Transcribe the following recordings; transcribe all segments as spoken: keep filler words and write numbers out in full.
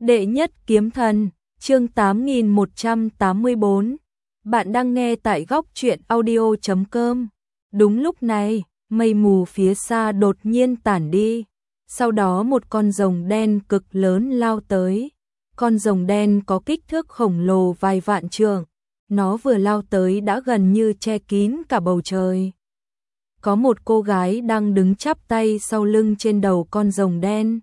Đệ nhất kiếm thần, chương tám nghìn một trăm tám mươi bốn. Bạn đang nghe tại góc truyện audio chấm com. Đúng lúc này, mây mù phía xa đột nhiên tản đi. Sau đó một con rồng đen cực lớn lao tới. Con rồng đen có kích thước khổng lồ vài vạn trượng. Nó vừa lao tới đã gần như che kín cả bầu trời. Có một cô gái đang đứng chắp tay sau lưng trên đầu con rồng đen.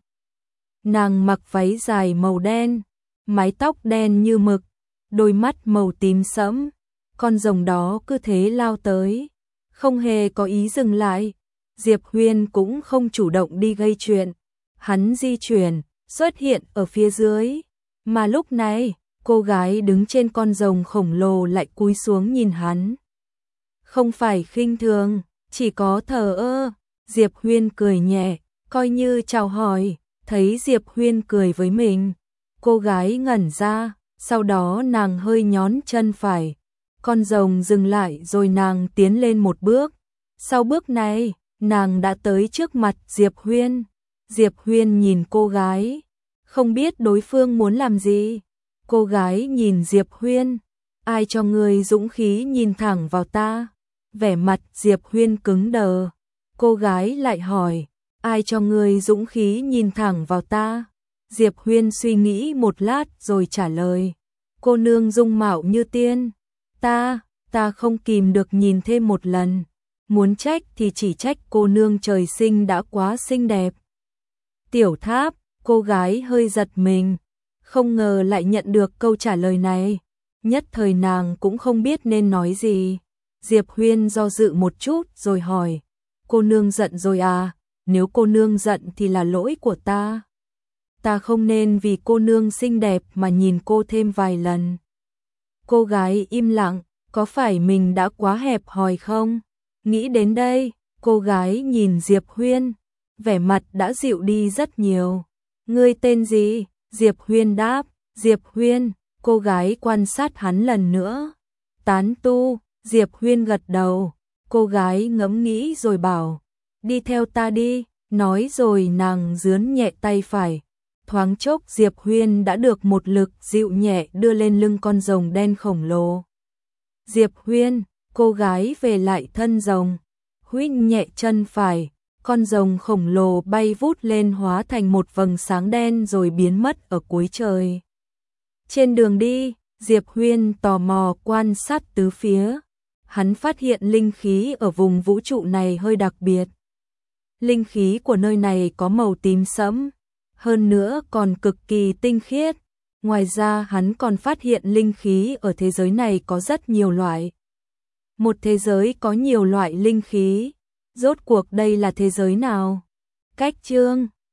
Nàng mặc váy dài màu đen, mái tóc đen như mực, đôi mắt màu tím sẫm. Con rồng đó cứ thế lao tới, không hề có ý dừng lại. Diệp Huyên cũng không chủ động đi gây chuyện. Hắn di chuyển, xuất hiện ở phía dưới. Mà lúc này, cô gái đứng trên con rồng khổng lồ lại cúi xuống nhìn hắn. Không phải khinh thường, chỉ có thờ ơ. Diệp Huyên cười nhẹ, coi như chào hỏi. Thấy Diệp Huyên cười với mình, cô gái ngẩn ra, sau đó nàng hơi nhón chân phải. Con rồng dừng lại rồi nàng tiến lên một bước. Sau bước này, nàng đã tới trước mặt Diệp Huyên. Diệp Huyên nhìn cô gái, không biết đối phương muốn làm gì. Cô gái nhìn Diệp Huyên, ai cho người dũng khí nhìn thẳng vào ta? Vẻ mặt Diệp Huyên cứng đờ. Cô gái lại hỏi, ai cho người dũng khí nhìn thẳng vào ta? Diệp Huyên suy nghĩ một lát rồi trả lời, cô nương dung mạo như tiên. Ta, ta không kìm được nhìn thêm một lần. Muốn trách thì chỉ trách cô nương trời sinh đã quá xinh đẹp. Tiểu Tháp, cô gái hơi giật mình, không ngờ lại nhận được câu trả lời này. Nhất thời nàng cũng không biết nên nói gì. Diệp Huyên do dự một chút rồi hỏi, cô nương giận rồi à? Nếu cô nương giận thì là lỗi của ta. Ta không nên vì cô nương xinh đẹp mà nhìn cô thêm vài lần. Cô gái im lặng, có phải mình đã quá hẹp hòi không? Nghĩ đến đây, cô gái nhìn Diệp Huyên, vẻ mặt đã dịu đi rất nhiều. Ngươi tên gì? Diệp Huyên đáp. Diệp Huyên. Cô gái quan sát hắn lần nữa. Tán tu. Diệp Huyên gật đầu. Cô gái ngẫm nghĩ rồi bảo, đi theo ta đi. Nói rồi nàng dướn nhẹ tay phải. Thoáng chốc Diệp Huyên đã được một lực dịu nhẹ đưa lên lưng con rồng đen khổng lồ. Diệp Huyên, cô gái về lại thân rồng, huýt nhẹ chân phải, con rồng khổng lồ bay vút lên hóa thành một vầng sáng đen rồi biến mất ở cuối trời. Trên đường đi, Diệp Huyên tò mò quan sát tứ phía. Hắn phát hiện linh khí ở vùng vũ trụ này hơi đặc biệt. Linh khí của nơi này có màu tím sẫm, hơn nữa còn cực kỳ tinh khiết. Ngoài ra hắn còn phát hiện linh khí ở thế giới này có rất nhiều loại. Một thế giới có nhiều loại linh khí. Rốt cuộc đây là thế giới nào? Cách chương